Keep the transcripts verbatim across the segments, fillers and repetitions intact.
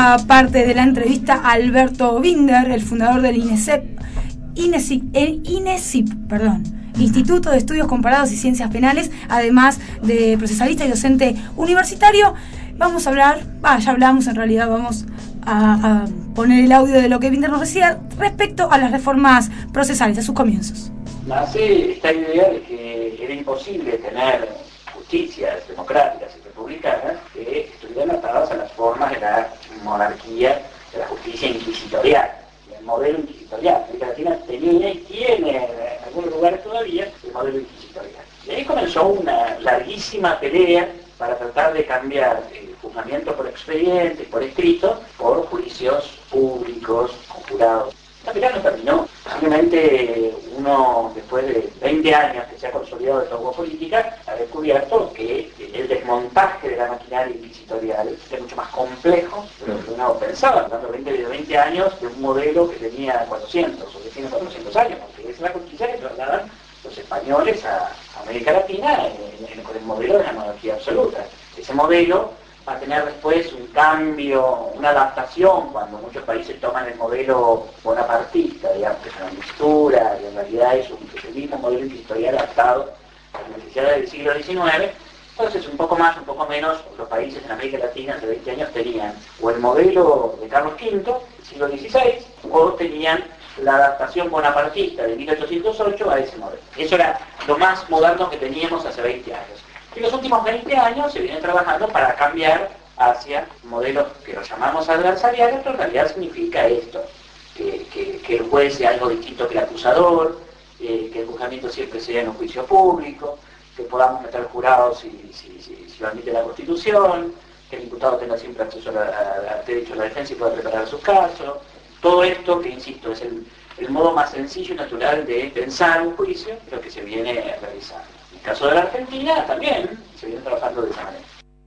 segunda parte de la entrevista a Alberto Binder, el fundador del INESEP, INESIP, el INESIP, perdón, Instituto de Estudios Comparados y Ciencias Penales, además de procesalista y docente universitario. Vamos a hablar, ah, ya hablamos en realidad, vamos a, a poner el audio de lo que Binder nos decía respecto a las reformas procesales, a sus comienzos. Nace esta idea de que era imposible tener justicias democráticas y republicanas que estuvieran atadas a las formas de la monarquía, de la justicia inquisitorial, del modelo inquisitorial. América Latina tenía y tiene en algunos lugares todavía el modelo inquisitorial. Y ahí comenzó una larguísima pelea para tratar de cambiar el juzgamiento por expediente, por escrito, por juicios públicos, con jurados. Esta pelea no terminó. Simplemente uno, después de veinte años que se ha consolidado esta agua política, ha descubierto que el desmontaje de la maquinaria inquisitorial es mucho más complejo de lo que uno pensaba, hablando de veinte años de un modelo que tenía cuatrocientos o que tiene cuatrocientos años, porque es una justicia que trasladan los españoles a América Latina en, en, con el modelo de la monarquía absoluta. Ese modelo va a tener después un cambio, una adaptación, cuando muchos países toman el modelo bonapartista, digamos, que es una mixtura, y en realidad es, un, es el mismo modelo inquisitorial adaptado a las necesidades del siglo diecinueve. Entonces, un poco más, un poco menos, los países en América Latina hace veinte años tenían o el modelo de Carlos quinto, del siglo dieciséis, o tenían la adaptación bonapartista de mil ochocientos ocho a ese modelo. Eso era lo más moderno que teníamos hace veinte años. En los últimos veinte años se viene trabajando para cambiar hacia modelos que los llamamos adversariales, pero en realidad significa esto, que, que, que el juez sea algo distinto que el acusador, eh, que el juzgamiento siempre sea en un juicio público, que podamos meter jurados si, si, si, si lo admite la Constitución, que el imputado tenga siempre acceso al derecho a la defensa y pueda preparar sus casos. Todo esto, que insisto, es el, el modo más sencillo y natural de pensar un juicio, pero que se viene realizando. En el caso de la Argentina también se viene trabajando de esa manera.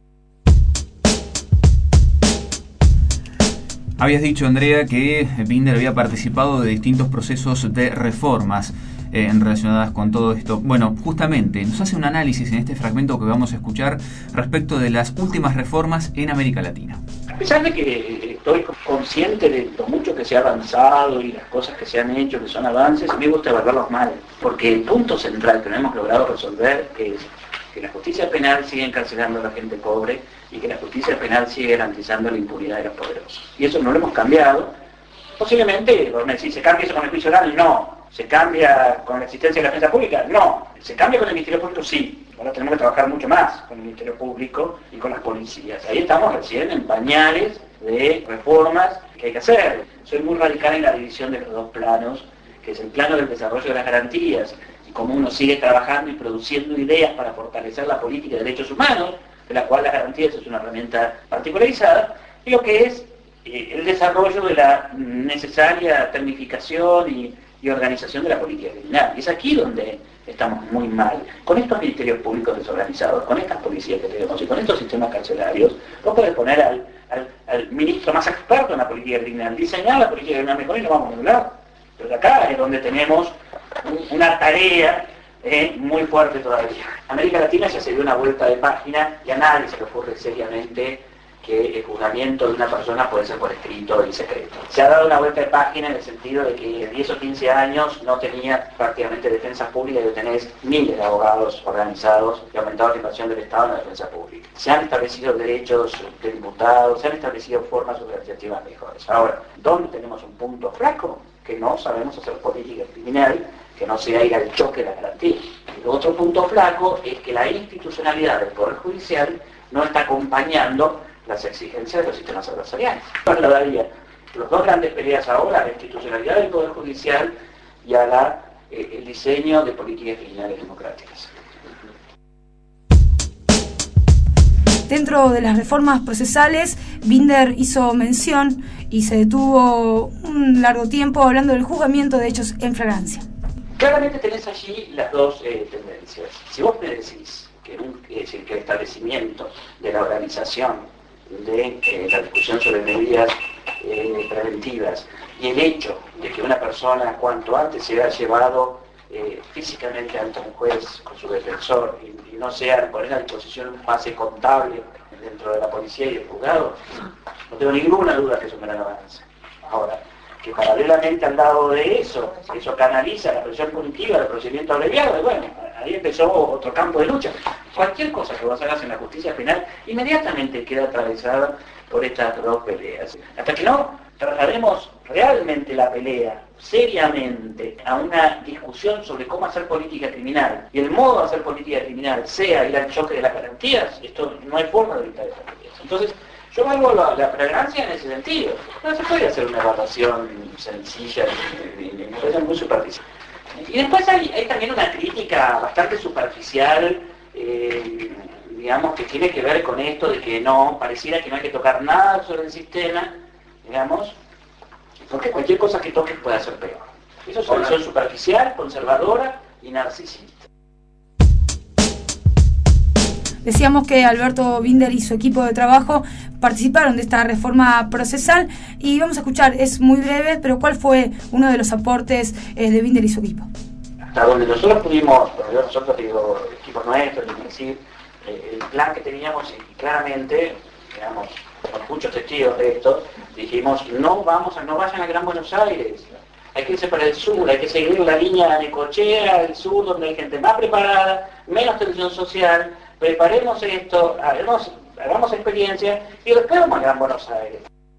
Habías dicho, Andrea, que Binder había participado de distintos procesos de reformas eh, relacionadas con todo esto. Bueno, justamente nos hace un análisis en este fragmento que vamos a escuchar respecto de las últimas reformas en América Latina. A pesar de que estoy consciente de lo mucho que se ha avanzado y las cosas que se han hecho, que son avances, me gusta evaluarlos mal, porque el punto central que no hemos logrado resolver es que la justicia penal sigue encarcelando a la gente pobre y que la justicia penal sigue garantizando la impunidad de los poderosos. Y eso no lo hemos cambiado. Posiblemente, vos me decís, ¿se cambia eso con el juicio oral? No. ¿Se cambia con la existencia de la defensa pública? No. ¿Se cambia con el Ministerio Público? Sí. Ahora tenemos que trabajar mucho más con el Ministerio Público y con las policías. Ahí estamos recién en pañales de reformas que hay que hacer. Soy muy radical en la división de los dos planos, que es el plano del desarrollo de las garantías, y cómo uno sigue trabajando y produciendo ideas para fortalecer la política de derechos humanos, de la cual las garantías es una herramienta particularizada, y lo que es eh, el desarrollo de la necesaria tecnificación y, y organización de la política criminal. Y es aquí donde estamos muy mal. Con estos ministerios públicos desorganizados, con estas policías que tenemos y con estos sistemas carcelarios, vos podés poner al, al, al ministro más experto en la política criminal, diseñar la política criminal mejor y no vamos a hablar. Pero acá es donde tenemos un, una tarea eh, muy fuerte todavía. América Latina ya se dio una vuelta de página y a nadie se le ocurre seriamente que el juzgamiento de una persona puede ser por escrito y secreto. Se ha dado una vuelta de página en el sentido de que diez o quince años no tenía prácticamente defensa pública y hoy tenés miles de abogados organizados y aumentado la inversión del Estado en la defensa pública. Se han establecido derechos de diputados, se han establecido formas organizativas mejores. Ahora, ¿dónde tenemos un punto flaco? Que no sabemos hacer política criminal, que no sea ir al choque de la garantía. El otro punto flaco es que la institucionalidad del Poder Judicial no está acompañando las exigencias de los sistemas adversariales. Trasladaría los dos grandes peleas ahora a la institucionalidad del Poder Judicial y a la, eh, el diseño de políticas criminales democráticas. Dentro de las reformas procesales, Binder hizo mención y se detuvo un largo tiempo hablando del juzgamiento de hechos en flagrancia. Claramente tenés allí las dos eh, tendencias. Si vos me decís que, un, es decir, que el establecimiento de la organización de eh, la discusión sobre medidas eh, preventivas y el hecho de que una persona cuanto antes sea llevado eh, físicamente ante un juez con su defensor y, y no sea poner a disposición un pase contable dentro de la policía y el juzgado, No tengo ninguna duda que es un gran avance. Ahora, que paralelamente al lado de eso, eso canaliza la presión punitiva del procedimiento abreviado, y bueno, ahí empezó otro campo de lucha. Cualquier cosa que vos hagas en la justicia penal inmediatamente queda atravesada por estas dos peleas. Hasta que no traslademos realmente la pelea seriamente a una discusión sobre cómo hacer política criminal y el modo de hacer política criminal sea ir al choque de las garantías, esto no hay forma de evitar esas peleas. Entonces, yo valgo la, la fragancia en ese sentido. No se puede hacer una evaluación sencilla, me parece muy superficial. Y después hay, hay también una crítica bastante superficial, eh, digamos, que tiene que ver con esto de que no, pareciera que no hay que tocar nada sobre el sistema, digamos, porque cualquier cosa que toques puede ser peor. Eso es una visión superficial, conservadora y narcisista. Decíamos que Alberto Binder y su equipo de trabajo participaron de esta reforma procesal y vamos a escuchar, es muy breve, pero ¿cuál fue uno de los aportes eh, de Binder y su equipo? Hasta donde nosotros pudimos, pero nosotros digo, el equipo nuestro, es decir, eh, el plan que teníamos y claramente, digamos, con muchos testigos de esto, dijimos, no vamos a, no vayan a Gran Buenos Aires, hay que irse para el sur, hay que seguir la línea de Necochea, el sur, donde hay gente más preparada, menos tensión social. Preparemos esto, hagamos, hagamos experiencia y después vamos a Gran Buenos Aires.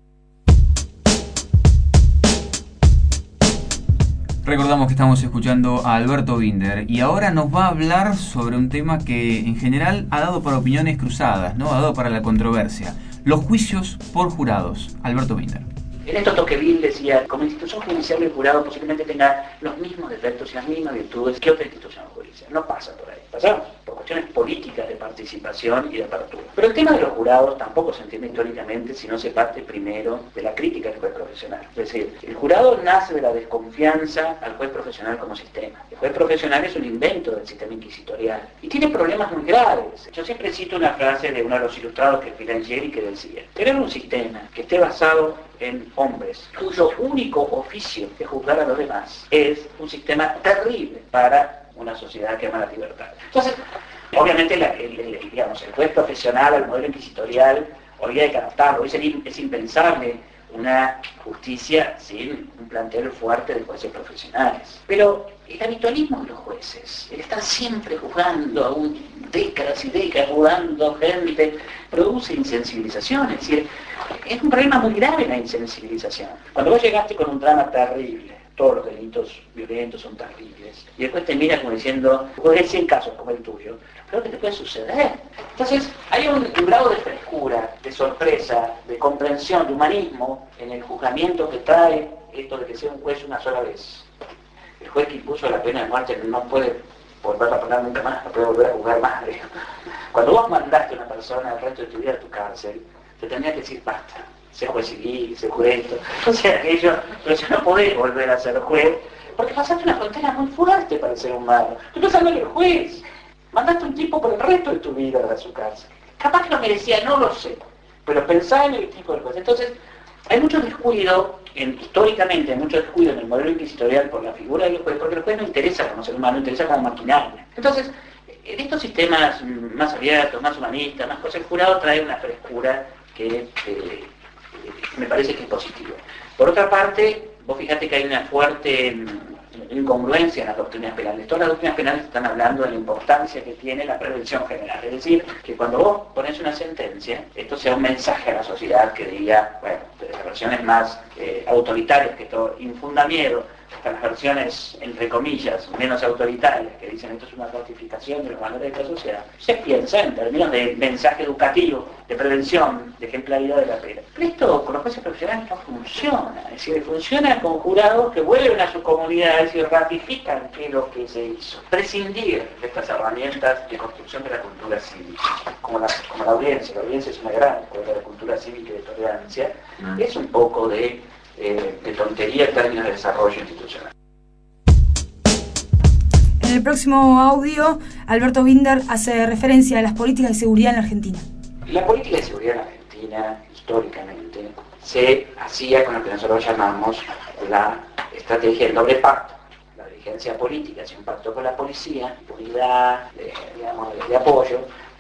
Recordamos que estamos escuchando a Alberto Binder y ahora nos va a hablar sobre un tema que en general ha dado para opiniones cruzadas, ¿no? Ha dado para la controversia. Los juicios por jurados. Alberto Binder. En esto Tocqueville decía, como institución judicial el jurado posiblemente tenga los mismos defectos y las mismas virtudes que otra institución judicial. No pasa por ahí. Pasa por cuestiones políticas de participación y de apertura. Pero el tema de los jurados tampoco se entiende históricamente si no se parte primero de la crítica al juez profesional. Es decir, el jurado nace de la desconfianza al juez profesional como sistema. El juez profesional es un invento del sistema inquisitorial y tiene problemas muy graves. Yo siempre cito una frase de uno de los ilustrados que es Filangieri que decía, tener un sistema que esté basado en hombres cuyo único oficio es juzgar a los demás es un sistema terrible para una sociedad que ama la libertad. Entonces, obviamente la, el, el, digamos, el juez profesional, el modelo inquisitorial, hoy hay que adaptarlo, es, el, es impensable una justicia sin un plantel fuerte de jueces profesionales. Pero el habitualismo de los jueces, el estar siempre juzgando, aún décadas y décadas juzgando gente, produce insensibilización. Es decir, es un problema muy grave la insensibilización. Cuando vos llegaste con un drama terrible, todos los delitos violentos son terribles, y después te mira como diciendo, jugué cien casos como el tuyo, pero ¿qué te puede suceder? Entonces, hay un, un grado de frescura, de sorpresa, de comprensión, de humanismo en el juzgamiento que trae esto de que sea un juez una sola vez. El juez que impuso la pena de muerte no puede volver a pagar nunca más, no puede volver a juzgar más. Cuando vos mandaste a una persona el resto de tu vida a tu cárcel, te tendría que decir basta, sea juez civil, sea juez esto, o sea aquello, pero si no podés volver a ser juez, porque pasaste una frontera muy fuerte para el ser humano. Tú no sabes el juez, mandaste un tipo por el resto de tu vida a su cárcel. Capaz que lo merecía, no lo sé, pero pensá en el tipo del juez. Entonces, hay mucho descuido, en, históricamente hay mucho descuido en el modelo inquisitorial por la figura del juez, porque el juez no interesa como ser humano, interesa como maquinaria. Entonces, en estos sistemas más abiertos, más humanistas, más cosas, el jurado trae una frescura que eh, me parece que es positivo. Por otra parte, vos fíjate que hay una fuerte incongruencia en las doctrinas penales. Todas las doctrinas penales están hablando de la importancia que tiene la prevención general. Es decir, que cuando vos pones una sentencia, esto sea un mensaje a la sociedad que diga, bueno, desde las versiones más eh, autoritarias, que esto infunda miedo, hasta las versiones, entre comillas, menos autoritarias, que dicen esto es una ratificación de los valores de la sociedad, se piensa en términos de mensaje educativo, de prevención, de ejemplaridad de la pena. Pero esto con los jueces profesionales no funciona. Es decir, funciona con jurados que vuelven a sus comunidades y ratifican qué es lo que se hizo. Prescindir de estas herramientas de construcción de la cultura cívica, como la, como la audiencia, la audiencia es una gran escuela de cultura cívica y de tolerancia, mm. es un poco de Eh, de tontería en términos de desarrollo institucional. En el próximo audio, Alberto Binder hace referencia a las políticas de seguridad en la Argentina. La política de seguridad en la Argentina, históricamente, se hacía con lo que nosotros llamamos la estrategia del doble pacto. La dirigencia política hacía un pacto con la policía, unidad, de, digamos, de apoyo.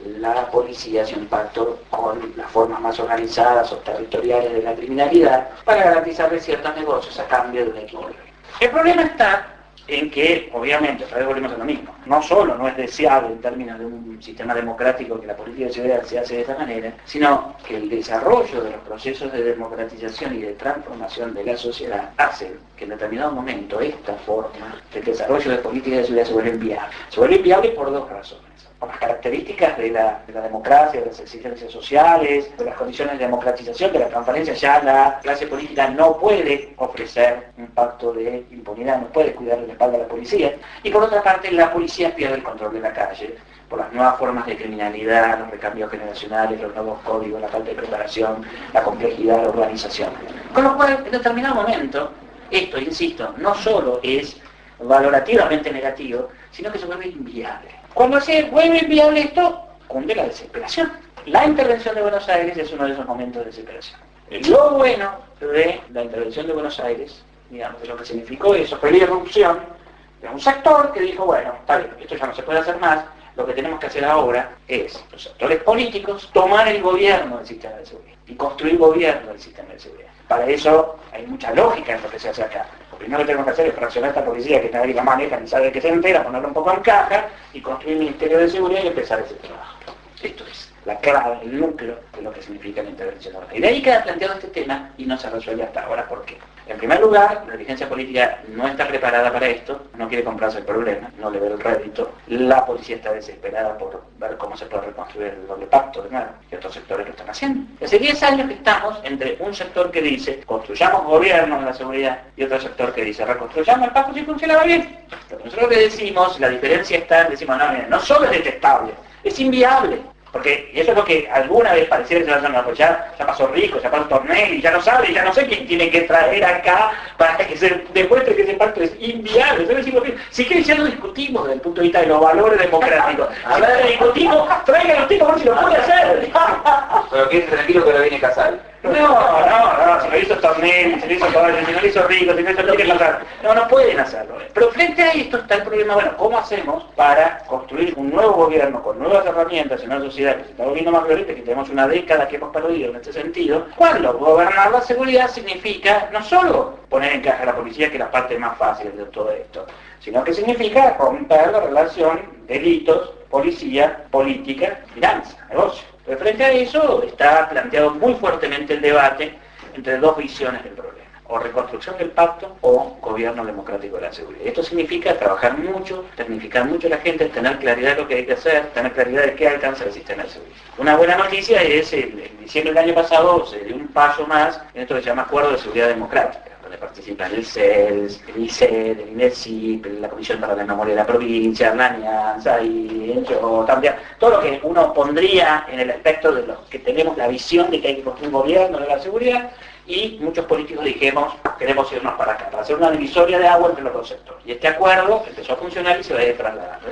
la policía hace un pacto con las formas más organizadas o territoriales de la criminalidad para garantizarle ciertos negocios a cambio de un equilibrio. El problema está en que, obviamente, otra vez volvemos a lo mismo, no solo no es deseable en términos de un sistema democrático que la política de seguridad se hace de esta manera, sino que el desarrollo de los procesos de democratización y de transformación de la sociedad hacen que en determinado momento esta forma de desarrollo de políticas de seguridad se vuelve inviable. Se vuelve inviable por dos razones. Por las características de la, de la democracia, de las exigencias sociales, de las condiciones de democratización, de la transparencia, ya la clase política no puede ofrecer un pacto de impunidad, no puede cuidar la espalda a la policía. Y por otra parte, la policía pierde el control de la calle por las nuevas formas de criminalidad, los recambios generacionales, los nuevos códigos, la falta de preparación, la complejidad, la organización. Con lo cual, en determinado momento, esto, insisto, no solo es valorativamente negativo, sino que se vuelve inviable. Cuando se vuelve inviable esto, cunde la desesperación. La intervención de Buenos Aires es uno de esos momentos de desesperación. Lo bueno de la intervención de Buenos Aires, digamos, de lo que significó eso, fue la irrupción de un sector que dijo, bueno, está bien, esto ya no se puede hacer más, lo que tenemos que hacer ahora es, los sectores políticos, tomar el gobierno del sistema de seguridad y construir gobierno del sistema de seguridad. Para eso hay mucha lógica en lo que se hace acá. Lo primero que tenemos que hacer es fraccionar esta policía que nadie la maneja ni sabe de qué se entera, ponerla un poco en caja y construir el Ministerio de Seguridad y empezar ese trabajo. Esto es la clave, el núcleo de lo que significa la intervención. Y de ahí queda planteado este tema y no se resuelve hasta ahora. ¿Por qué? En primer lugar, la dirigencia política no está preparada para esto, no quiere comprarse el problema, no le ve el rédito. La policía está desesperada por ver cómo se puede reconstruir el doble pacto de nuevo, y otros sectores lo están haciendo. Hace diez años que estamos entre un sector que dice construyamos gobierno de la seguridad y otro sector que dice reconstruyamos el pacto si funcionaba bien. Lo que nosotros le decimos, la diferencia está, decimos, no, mira, no solo es detestable, es inviable. Porque y eso es lo que alguna vez pareciera que se va a pues ya, ya pasó Rico, ya pasó Tornelli, ya no sabe, ya no sé quién tiene que traer acá para que se demuestre que ese pacto es inviable. Entonces decimos, si quieren ya lo discutimos desde el punto de vista de los valores democráticos. Si lo discutimos, traigan los tipos a ver si lo puede hacer. Pero quédense tranquilo que lo viene Casal. No, no, no, si lo hizo Tornelli, si lo hizo Tornelli, si lo hizo Rico, si lo hizo Tornelli, no, no pueden hacerlo. Pero frente a esto está el problema, bueno, ¿cómo hacemos para construir un nuevo gobierno con nuevas herramientas en una sociedad que se está volviendo más violenta, que tenemos una década que hemos perdido en este sentido? Cuando gobernar la seguridad significa no solo poner en caja a la policía, que es la parte más fácil de todo esto, sino que significa romper la relación delitos, policía, política, finanza, negocio. Pero frente a eso está planteado muy fuertemente el debate entre dos visiones del problema, o reconstrucción del pacto o gobierno democrático de la seguridad. Esto significa trabajar mucho, tecnificar mucho a la gente, tener claridad de lo que hay que hacer, tener claridad de qué alcanza el sistema de seguridad. Una buena noticia es, el, en diciembre del año pasado se dio un paso más en esto que se llama Acuerdo de Seguridad Democrática, donde participan el C E L S, el I C E D, el INESIP, la Comisión para la Memoria de la Provincia, la Alianza y yo, también, todo lo que uno pondría en el aspecto de los que tenemos la visión de que hay que construir un gobierno de la seguridad, y muchos políticos dijimos, queremos irnos para acá, para hacer una divisoria de agua entre los dos sectores. Y este acuerdo empezó a funcionar y se va a ir trasladando.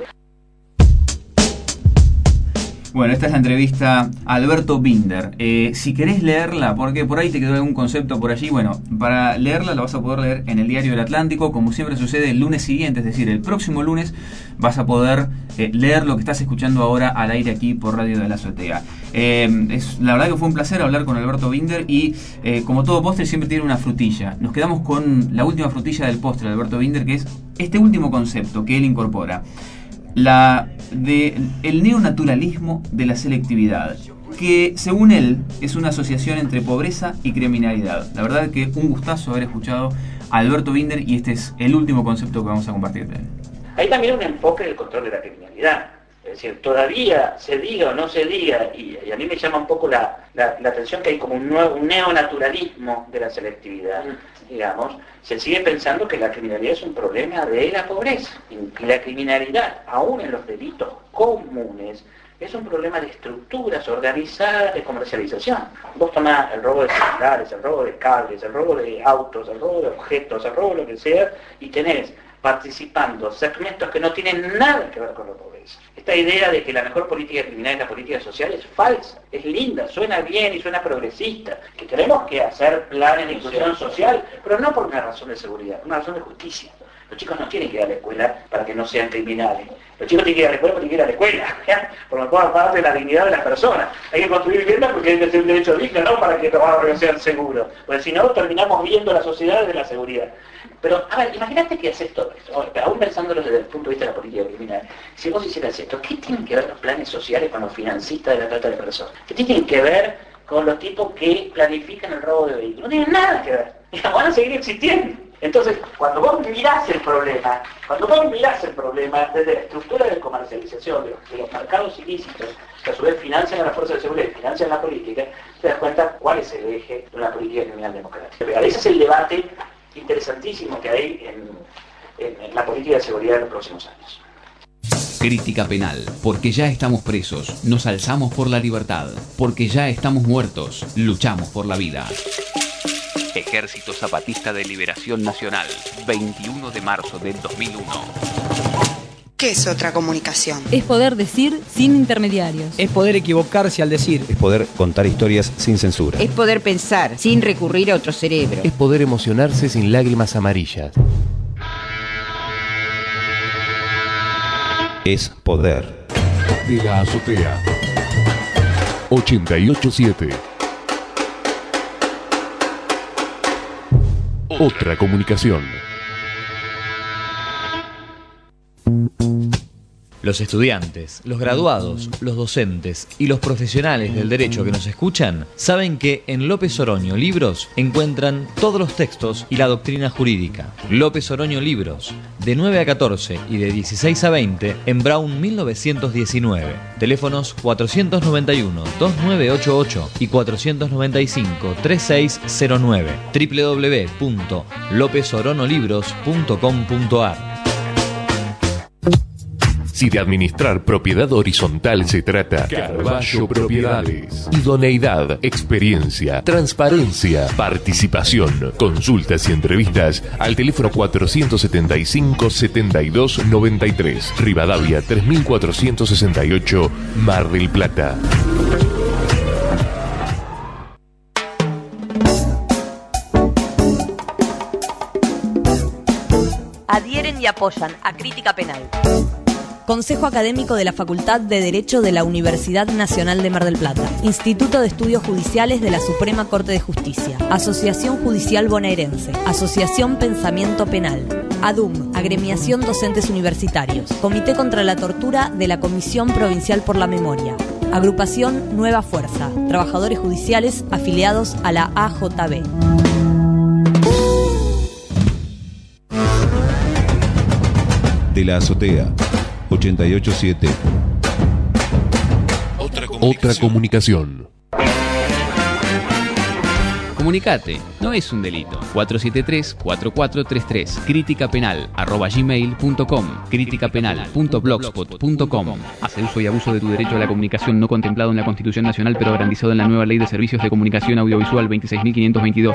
Bueno, esta es la entrevista a Alberto Binder. Eh, si querés leerla, porque por ahí te quedó algún concepto por allí, bueno, para leerla la vas a poder leer en el Diario del Atlántico, como siempre sucede el lunes siguiente, es decir, el próximo lunes vas a poder eh, leer lo que estás escuchando ahora al aire aquí por Radio de la Azotea. Eh, es, la verdad que fue un placer hablar con Alberto Binder y eh, como todo postre siempre tiene una frutilla. Nos quedamos con la última frutilla del postre de Alberto Binder, que es este último concepto que él incorpora. La de el neonaturalismo de la selectividad, que según él es una asociación entre pobreza y criminalidad. La verdad que un gustazo haber escuchado a Alberto Binder y este es el último concepto que vamos a compartir de él. Hay también un enfoque del control de la criminalidad. Es decir, todavía se diga o no se diga, y, y a mí me llama un poco la, la, la atención que hay como un, nuevo, un neonaturalismo de la selectividad, digamos, se sigue pensando que la criminalidad es un problema de la pobreza, y la criminalidad, aún en los delitos comunes, es un problema de estructuras organizadas de comercialización. Vos tomás el robo de celulares, el robo de cables, el robo de autos, el robo de objetos, el robo de lo que sea, y tenés participando segmentos que no tienen nada que ver con la pobreza. Esta idea de que la mejor política criminal es la política social es falsa, es linda, suena bien y suena progresista, que tenemos que hacer planes de inclusión social, pero no por una razón de seguridad, por una razón de justicia. Los chicos no tienen que ir a la escuela para que no sean criminales. Los chicos tienen que ir a la escuela porque tienen que ir a la escuela, ¿ya? Por lo cual parte de la dignidad de las personas. Hay que construir vivienda porque hay que tener un derecho digno, no para que los barrios sean seguros. Porque si no, terminamos viendo la sociedad desde la seguridad. Pero, a ver, imagínate que haces todo esto, aún pensándolo desde el punto de vista de la política criminal. Si vos hicieras esto, ¿qué tienen que ver los planes sociales con los financistas de la trata de personas? ¿Qué tienen que ver con los tipos que planifican el robo de vehículos? No tienen nada que ver. Van a seguir existiendo. Entonces, cuando vos mirás el problema, cuando vos mirás el problema desde la estructura de comercialización de los, de los mercados ilícitos, que a su vez financian a las fuerzas de seguridad y financian la política, te das cuenta cuál es el eje de una política criminal democrática. Ese es el debate interesantísimo que hay en, en, en la política de seguridad de los próximos años. Crítica penal, porque ya estamos presos, nos alzamos por la libertad, porque ya estamos muertos, luchamos por la vida. Ejército Zapatista de Liberación Nacional, veintiuno de marzo del dos mil uno. ¿Qué es otra comunicación? Es poder decir sin intermediarios. Es poder equivocarse al decir. Es poder contar historias sin censura. Es poder pensar sin recurrir a otro cerebro. Es poder emocionarse sin lágrimas amarillas. Es poder. De la azotea. ochenta y ocho punto siete. Otra comunicación. Los estudiantes, los graduados, los docentes y los profesionales del derecho que nos escuchan saben que en López Oroño Libros encuentran todos los textos y la doctrina jurídica. López Oroño Libros, de nueve a catorce y de dieciséis a veinte en Brown mil novecientos diecinueve. Teléfonos cuatrocientos noventa y uno, dos nueve ocho ocho y cuatrocientos noventa y cinco, treinta y seis cero nueve. doble u doble u doble u punto lópez orono libros punto com punto a r. Si de administrar propiedad horizontal se trata, Carballo Propiedades. Idoneidad, experiencia, transparencia, participación. Consultas y entrevistas al teléfono cuatrocientos setenta y cinco, setenta y dos noventa y tres. Rivadavia tres mil cuatrocientos sesenta y ocho, Mar del Plata. Adhieren y apoyan a Crítica Penal. Consejo Académico de la Facultad de Derecho de la Universidad Nacional de Mar del Plata. Instituto de Estudios Judiciales de la Suprema Corte de Justicia. Asociación Judicial Bonaerense. Asociación Pensamiento Penal. ADUM, Agremiación Docentes Universitarios. Comité contra la Tortura de la Comisión Provincial por la Memoria. Agrupación Nueva Fuerza. Trabajadores judiciales afiliados a la A J B. De la azotea. ochenta y ocho punto siete. Otra comunicación. Otra comunicación. Comunicate, no es un delito. cuatro siete tres, cuatro cuatro tres tres. Crítica penal, arroba gmail punto com. Crítica penal punto blogspot punto com. Hace uso y abuso de tu derecho a la comunicación no contemplado en la Constitución Nacional, pero garantizado en la nueva Ley de Servicios de Comunicación Audiovisual veintiséis mil quinientos veintidós.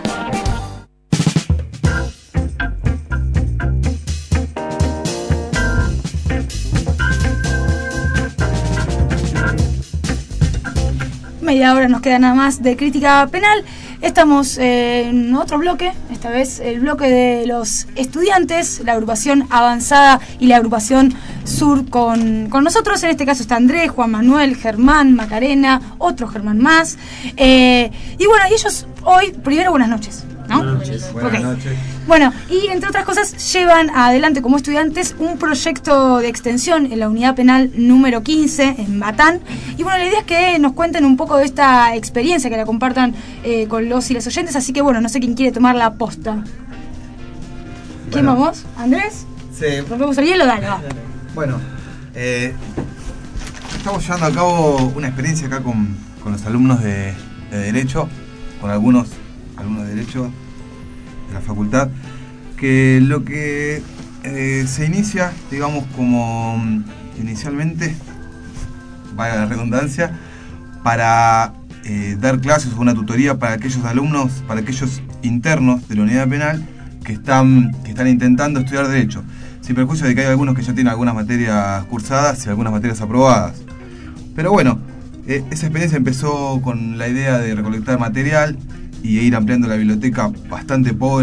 Media hora nos queda nada más de Crítica Penal. Estamos eh, en otro bloque, esta vez el bloque de los estudiantes, la agrupación Avanzada y la agrupación Sur con, con nosotros. En este caso está Andrés, Juan Manuel, Germán, Macarena, otro Germán más. Eh, y bueno, y ellos hoy, primero buenas noches, ¿no? Buenas noches. Buenas okay. noches. Bueno, y entre otras cosas llevan adelante como estudiantes un proyecto de extensión en la unidad penal número quince en Batán. Y bueno, la idea es que nos cuenten un poco de esta experiencia, que la compartan eh, con los y las oyentes. Así que bueno, no sé quién quiere tomar la posta. ¿Quién Bueno. vamos? ¿Andrés? Sí. ¿Rompemos el hielo? Dale, va. Bueno, eh, estamos llevando a cabo una experiencia acá con, con los alumnos de, de Derecho, con algunos alumnos de Derecho de la facultad, que lo que eh, se inicia, digamos, como inicialmente, vaya la redundancia, para eh, dar clases o una tutoría para aquellos alumnos, para aquellos internos de la unidad penal que están, que están intentando estudiar Derecho, sin perjuicio de que hay algunos que ya tienen algunas materias cursadas y algunas materias aprobadas. Pero bueno, eh, esa experiencia empezó con la idea de recolectar material y ir ampliando la biblioteca bastante pobre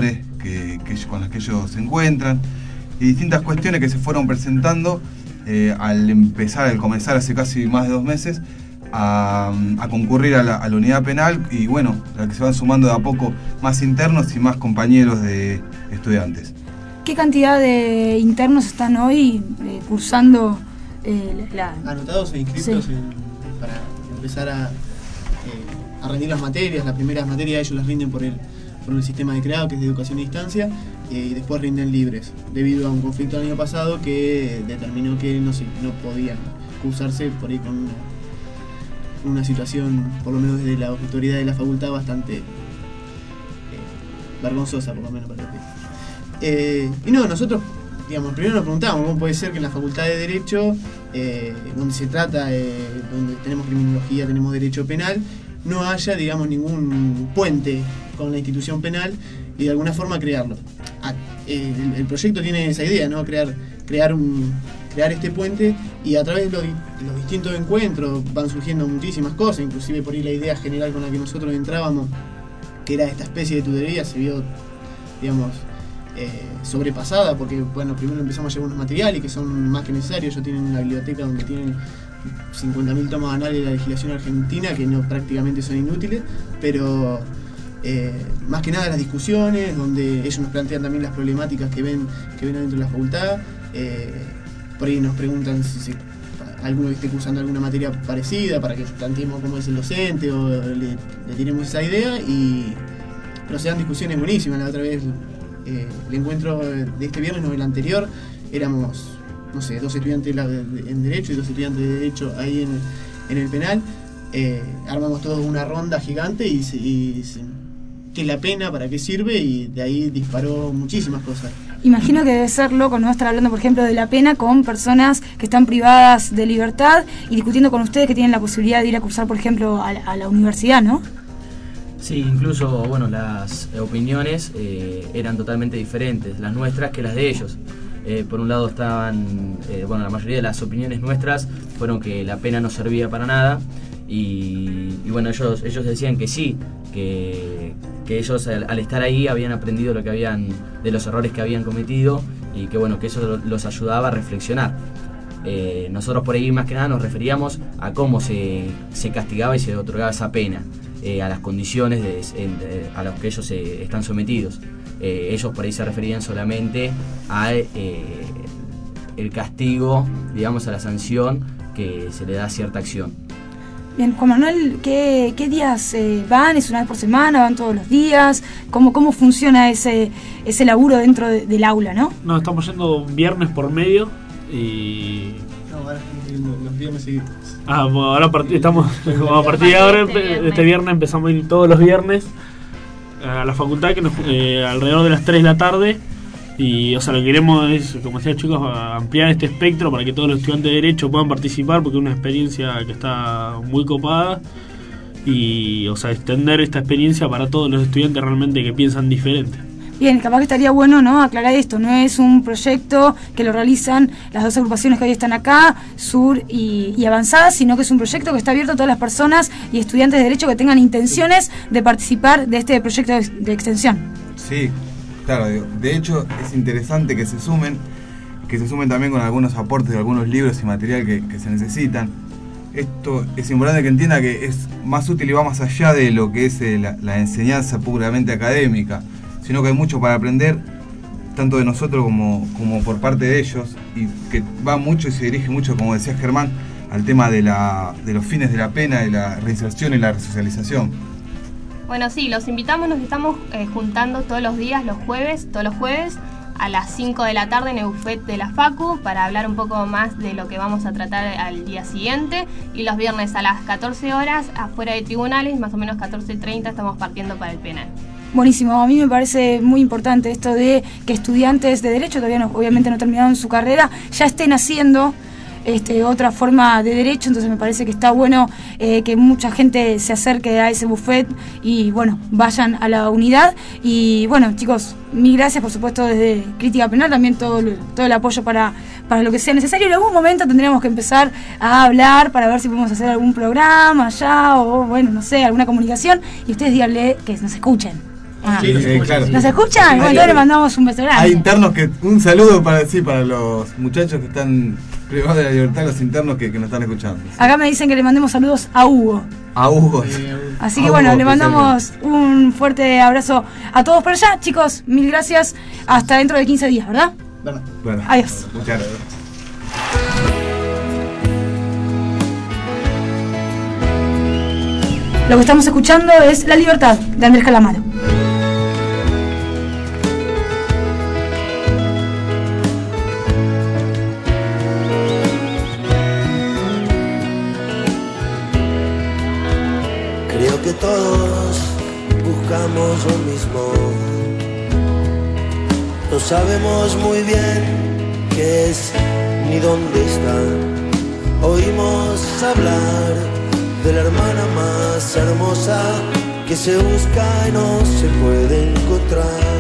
que, que ellos- con las que ellos se encuentran, y distintas cuestiones que se fueron presentando eh, al empezar, al comenzar hace casi más de dos meses, a, a concurrir a la, a la unidad penal, y bueno, la que se van sumando de a poco más internos y más compañeros de estudiantes. ¿Qué cantidad de internos están hoy eh, cursando eh, la... Anotados e inscritos Sí. en- para empezar a, eh, a rendir las materias. Las primeras materias ellos las rinden por el, por el sistema de creado, que es de educación a distancia, eh, y después rinden libres, debido a un conflicto el año pasado que determinó que no, se, no podían cursarse por ahí con una, una situación, por lo menos desde la autoridad de la facultad, bastante eh, vergonzosa, por lo menos para ti. Eh, y no, nosotros, digamos, primero nos preguntábamos cómo puede ser que en la Facultad de Derecho, eh, donde se trata, eh, donde tenemos criminología, tenemos derecho penal, no haya, digamos, ningún puente con la institución penal y de alguna forma crearlo. Ah, eh, el, el proyecto tiene esa idea, ¿no? Crear, crear, un, crear este puente, y a través de los, di- los distintos encuentros van surgiendo muchísimas cosas, inclusive por ahí la idea general con la que nosotros entrábamos, que era esta especie de tutoría, se vio, digamos, eh, sobrepasada, porque bueno, primero empezamos a llevar unos materiales que son más que necesarios. Ellos tienen una biblioteca donde tienen cincuenta mil tomas anuales de la legislación argentina, que no prácticamente son inútiles, pero eh, más que nada las discusiones, donde ellos nos plantean también las problemáticas que ven que ven dentro de la facultad. Eh, por ahí nos preguntan si, si alguno que esté cursando alguna materia parecida, para que planteemos cómo es el docente, o le, le tiremos esa idea, y pero se dan discusiones buenísimas. La otra vez, eh, el encuentro de este viernes, no el anterior, éramos, no sé, dos estudiantes en Derecho y dos estudiantes de Derecho ahí en, en el penal. Eh, armamos todos una ronda gigante y, se, y se, qué es la pena, para qué sirve, y de ahí disparó muchísimas cosas. Imagino que debe ser loco, ¿no? Estar hablando, por ejemplo, de la pena con personas que están privadas de libertad y discutiendo con ustedes que tienen la posibilidad de ir a cursar, por ejemplo, a la, a la universidad, ¿no? Sí, incluso, bueno, las opiniones eh, eran totalmente diferentes, las nuestras que las de ellos. Eh, por un lado estaban, eh, bueno, la mayoría de las opiniones nuestras fueron que la pena no servía para nada, y, y bueno, ellos ellos decían que sí, que, que ellos al, al estar ahí habían aprendido lo que habían, de los errores que habían cometido, y que bueno, que eso los ayudaba a reflexionar. Eh, nosotros por ahí más que nada nos referíamos a cómo se, se castigaba y se otorgaba esa pena, eh, a las condiciones de, de, a las que ellos eh, están sometidos. Eh, ellos por ahí se referían solamente a eh, el castigo, digamos, a la sanción que se le da a cierta acción. Bien, Juan Manuel, ¿qué, qué días eh, van? ¿Es una vez por semana? ¿Van todos los días? ¿Cómo, cómo funciona ese, ese laburo dentro de, del aula, no? No, estamos yendo viernes por medio y... No, ahora estamos yendo los viernes seguidos. Ah, bueno, ahora part- estamos, como a partir de ahora, de este viernes empezamos a ir todos los viernes a la facultad, que nos, eh, alrededor de las tres de la tarde. Y, o sea, lo que queremos es, como decía, chicos, ampliar este espectro para que todos los estudiantes de Derecho puedan participar, porque es una experiencia que está muy copada. Y, o sea, extender esta experiencia para todos los estudiantes realmente que piensan diferente. Bien, capaz que estaría bueno, ¿no?, aclarar esto. No es un proyecto que lo realizan las dos agrupaciones que hoy están acá, Sur y, y Avanzada, sino que es un proyecto que está abierto a todas las personas y estudiantes de Derecho que tengan intenciones de participar de este proyecto de, de extensión. Sí, claro, de hecho es interesante que se sumen, que se sumen también con algunos aportes de algunos libros y material que, que se necesitan. Esto es importante que entienda que es más útil y va más allá de lo que es la, la enseñanza puramente académica, sino que hay mucho para aprender, tanto de nosotros como, como por parte de ellos, y que va mucho y se dirige mucho, como decía Germán, al tema de, la, de los fines de la pena, de la reinserción y la resocialización. Bueno, sí, los invitamos, nos estamos eh, juntando todos los días, los jueves, todos los jueves, a las cinco de la tarde en el buffet de la Facu, para hablar un poco más de lo que vamos a tratar al día siguiente, y los viernes a las catorce horas, afuera de tribunales, más o menos catorce treinta, estamos partiendo para el penal. Buenísimo, a mí me parece muy importante esto de que estudiantes de Derecho, todavía no, obviamente no terminaron su carrera, ya estén haciendo este, otra forma de Derecho. Entonces me parece que está bueno eh, que mucha gente se acerque a ese buffet y bueno, vayan a la unidad. Y bueno, chicos, mil gracias, por supuesto, desde Crítica Penal, también todo el, todo el apoyo para, para lo que sea necesario. En algún momento tendríamos que empezar a hablar para ver si podemos hacer algún programa allá, o bueno, no sé, alguna comunicación, y ustedes díganle que nos escuchen. Ah. Sí, eh, claro. ¿Nos escuchan? Bueno, entonces le mandamos un beso grande. Hay internos que. Un saludo para sí, para los muchachos que están privados de la libertad, los internos que, que nos están escuchando. Acá me dicen que le mandemos saludos a Hugo. A Hugo. Así que bueno, le mandamos un fuerte abrazo a todos por allá. Chicos, mil gracias. Hasta dentro de quince días, ¿verdad? Bueno. Bueno. Adiós. Muchas gracias. Lo que estamos escuchando es La Libertad, de Andrés Calamaro. Creo que todos buscamos lo mismo. No sabemos muy bien qué es ni dónde está. Oímos hablar de la hermana más hermosa que se busca y no se puede encontrar.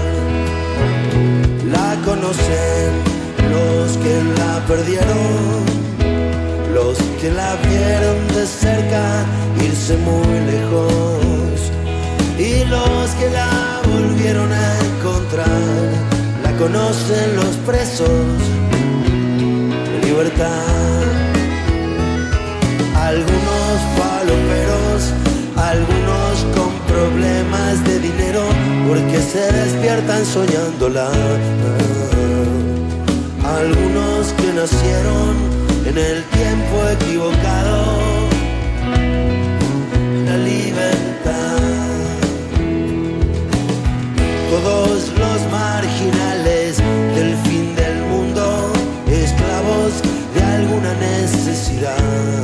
La conocen los que la perdieron, los que la vieron de cerca irse muy lejos, y los que la volvieron a encontrar. La conocen los presos de libertad. Algunos faloperos, algunos con problemas de dinero, porque se despiertan soñándola. Algunos que nacieron en el tiempo equivocado. La libertad. Todos los marginales del fin del mundo, esclavos de alguna necesidad.